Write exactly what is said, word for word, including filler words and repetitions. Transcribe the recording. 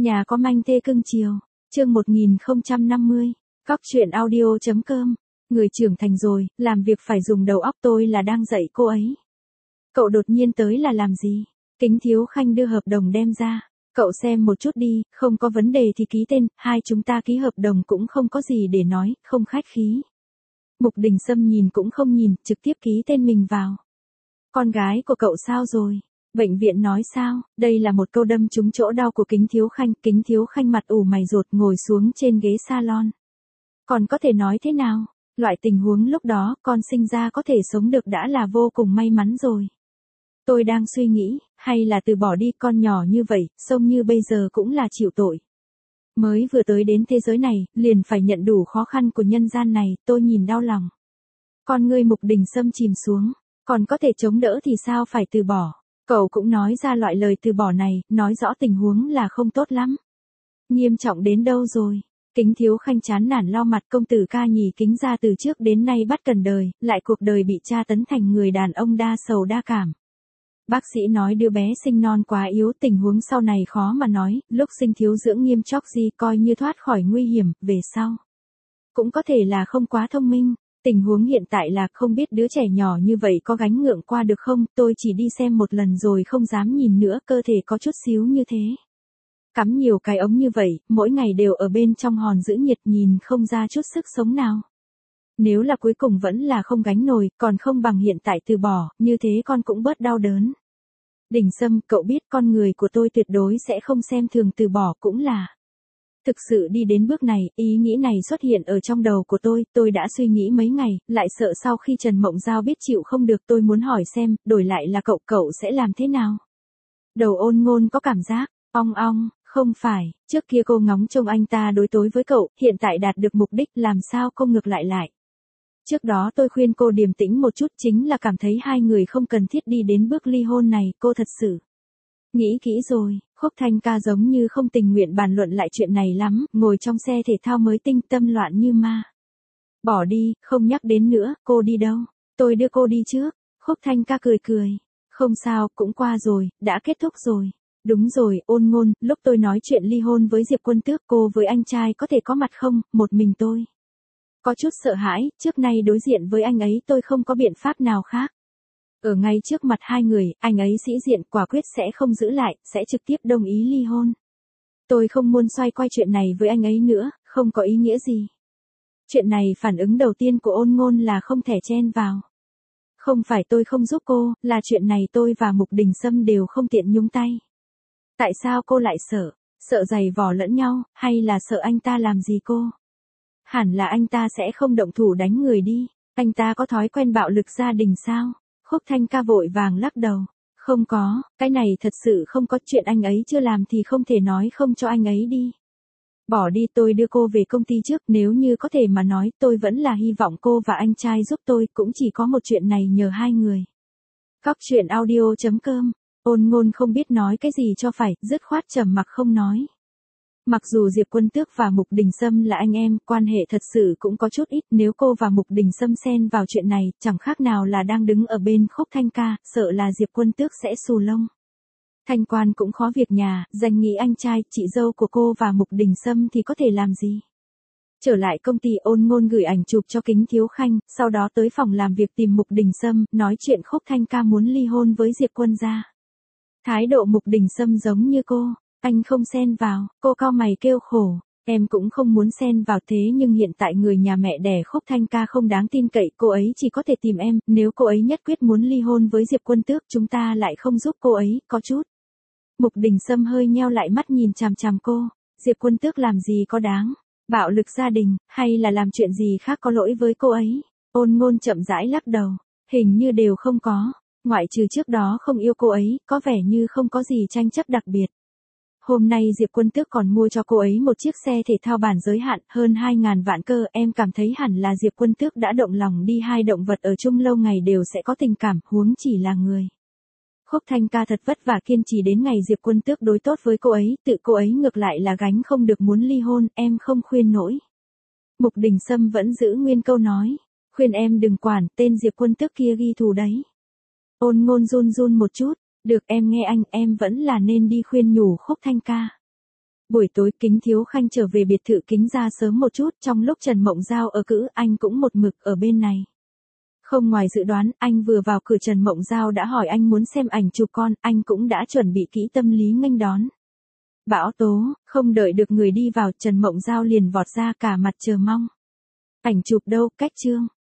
Nhà có manh thê cưng chiều. Chương một nghìn không trăm năm mươi. Cóc truyện audio chấm com. Người trưởng thành rồi, làm việc phải dùng đầu óc, tôi là đang dạy cô ấy. Cậu đột nhiên tới là làm gì? Kính Thiếu Khanh đưa hợp đồng đem ra. Cậu xem một chút đi, không có vấn đề thì ký tên, hai chúng ta ký hợp đồng cũng không có gì để nói, không khách khí. Mục Đình Sâm nhìn cũng không nhìn, trực tiếp ký tên mình vào. Con gái của cậu sao rồi? Bệnh viện nói sao? Đây là một câu đâm trúng chỗ đau của Kính Thiếu Khanh. Kính Thiếu Khanh mặt ủ mày rột ngồi xuống trên ghế salon. Còn có thể nói thế nào? Loại tình huống lúc đó con sinh ra có thể sống được đã là vô cùng may mắn rồi. Tôi đang suy nghĩ, hay là từ bỏ đi, con nhỏ như vậy, sống như bây giờ cũng là chịu tội. Mới vừa tới đến thế giới này, liền phải nhận đủ khó khăn của nhân gian này, tôi nhìn đau lòng. Con ngươi Mục Đình Sâm chìm xuống, còn có thể chống đỡ thì sao phải từ bỏ. Cậu cũng nói ra loại lời từ bỏ này, nói rõ tình huống là không tốt lắm. Nghiêm trọng đến đâu rồi? Kính Thiếu Khanh chán nản lau mặt, công tử ca nhì Kính gia từ trước đến nay bắt cần đời, lại cuộc đời bị tra tấn thành người đàn ông đa sầu đa cảm. Bác sĩ nói đứa bé sinh non quá yếu, tình huống sau này khó mà nói, lúc sinh thiếu dưỡng nghiêm chóc gì coi như thoát khỏi nguy hiểm, về sau. Cũng có thể là không quá thông minh, tình huống hiện tại là không biết đứa trẻ nhỏ như vậy có gánh ngượng qua được không, tôi chỉ đi xem một lần rồi không dám nhìn nữa, cơ thể có chút xíu như thế. Cắm nhiều cái ống như vậy, mỗi ngày đều ở bên trong hòn giữ nhiệt, nhìn không ra chút sức sống nào. Nếu là cuối cùng vẫn là không gánh nổi, còn không bằng hiện tại từ bỏ, như thế con cũng bớt đau đớn. Đình Sâm, cậu biết con người của tôi tuyệt đối sẽ không xem thường từ bỏ, cũng là. Thực sự đi đến bước này, ý nghĩ này xuất hiện ở trong đầu của tôi, tôi đã suy nghĩ mấy ngày, lại sợ sau khi Trần Mộng Giao biết chịu không được, tôi muốn hỏi xem, đổi lại là cậu, cậu sẽ làm thế nào? Đầu Ôn Ngôn có cảm giác, ong ong, không phải, trước kia cô ngóng trông anh ta đối tối với cậu, hiện tại đạt được mục đích, làm sao cô ngược lại lại? Trước đó tôi khuyên cô điềm tĩnh một chút, chính là cảm thấy hai người không cần thiết đi đến bước ly hôn này, cô thật sự. Nghĩ kỹ rồi, Khúc Thanh ca giống như không tình nguyện bàn luận lại chuyện này lắm, ngồi trong xe thể thao mới tinh tâm loạn như ma. Bỏ đi, không nhắc đến nữa, cô đi đâu? Tôi đưa cô đi trước. Khúc Thanh ca cười cười. Không sao, cũng qua rồi, đã kết thúc rồi. Đúng rồi, Ôn Ngôn, lúc tôi nói chuyện ly hôn với Diệp Quân Tước, cô với anh trai có thể có mặt không, một mình tôi. Có chút sợ hãi, trước nay đối diện với anh ấy tôi không có biện pháp nào khác. Ở ngay trước mặt hai người, anh ấy sĩ diện quả quyết sẽ không giữ lại, sẽ trực tiếp đồng ý ly hôn. Tôi không muốn xoay quay chuyện này với anh ấy nữa, không có ý nghĩa gì. Chuyện này phản ứng đầu tiên của Ôn Ngôn là không thể chen vào. Không phải tôi không giúp cô, là chuyện này tôi và Mục Đình Sâm đều không tiện nhúng tay. Tại sao cô lại sợ? Sợ giày vò lẫn nhau, hay là sợ anh ta làm gì cô? Hẳn là anh ta sẽ không động thủ đánh người đi. Anh ta có thói quen bạo lực gia đình sao? Khúc Thanh ca vội vàng lắc đầu. Không có, cái này thật sự không có, chuyện anh ấy chưa làm thì không thể nói không cho anh ấy đi. Bỏ đi, tôi đưa cô về công ty trước, nếu như có thể mà nói, tôi vẫn là hy vọng cô và anh trai giúp tôi, cũng chỉ có một chuyện này nhờ hai người. Cóc truyện audio chấm com. Ôn Ngôn không biết nói cái gì cho phải, dứt khoát trầm mặc không nói. Mặc dù Diệp Quân Tước và Mục Đình Sâm là anh em, quan hệ thật sự cũng có chút ít, nếu cô và Mục Đình Sâm xen vào chuyện này, chẳng khác nào là đang đứng ở bên Khúc Thanh ca, sợ là Diệp Quân Tước sẽ xù lông. Thanh quan cũng khó việc nhà, danh nghĩ anh trai, chị dâu của cô và Mục Đình Sâm thì có thể làm gì? Trở lại công ty, Ôn Ngôn gửi ảnh chụp cho Kính Thiếu Khanh, sau đó tới phòng làm việc tìm Mục Đình Sâm, nói chuyện Khúc Thanh ca muốn ly hôn với Diệp Quân gia. Thái độ Mục Đình Sâm giống như cô. Anh không xen vào, cô cau mày kêu khổ, em cũng không muốn xen vào, thế nhưng hiện tại người nhà mẹ đẻ Khúc Thanh ca không đáng tin cậy, cô ấy chỉ có thể tìm em, nếu cô ấy nhất quyết muốn ly hôn với Diệp Quân Tước, chúng ta lại không giúp cô ấy, có chút. Mục Đình Sâm hơi nheo lại mắt nhìn chằm chằm cô, Diệp Quân Tước làm gì có đáng, bạo lực gia đình, hay là làm chuyện gì khác có lỗi với cô ấy? Ôn Ngôn chậm rãi lắc đầu, hình như đều không có, ngoại trừ trước đó không yêu cô ấy, có vẻ như không có gì tranh chấp đặc biệt. Hôm nay Diệp Quân Tước còn mua cho cô ấy một chiếc xe thể thao bản giới hạn, hơn hai ngàn vạn cơ, em cảm thấy hẳn là Diệp Quân Tước đã động lòng đi, hai động vật ở chung lâu ngày đều sẽ có tình cảm, huống chỉ là người. Khúc Thanh ca thật vất vả kiên trì đến ngày Diệp Quân Tước đối tốt với cô ấy, tự cô ấy ngược lại là gánh không được muốn ly hôn, em không khuyên nổi. Mục Đình Sâm vẫn giữ nguyên câu nói, khuyên em đừng quản, tên Diệp Quân Tước kia ghi thù đấy. Ôn Ngôn run run một chút. Được, em nghe anh, em vẫn là nên đi khuyên nhủ Khúc Thanh ca. Buổi tối Kính Thiếu Khanh trở về biệt thự Kính ra sớm một chút, trong lúc Trần Mộng Giao ở cữ, anh cũng một mực ở bên này. Không ngoài dự đoán, anh vừa vào cửa Trần Mộng Giao đã hỏi anh muốn xem ảnh chụp con, anh cũng đã chuẩn bị kỹ tâm lý nghênh đón. Bão tố, không đợi được người đi vào, Trần Mộng Giao liền vọt ra cả mặt chờ mong. Ảnh chụp đâu, cách chương.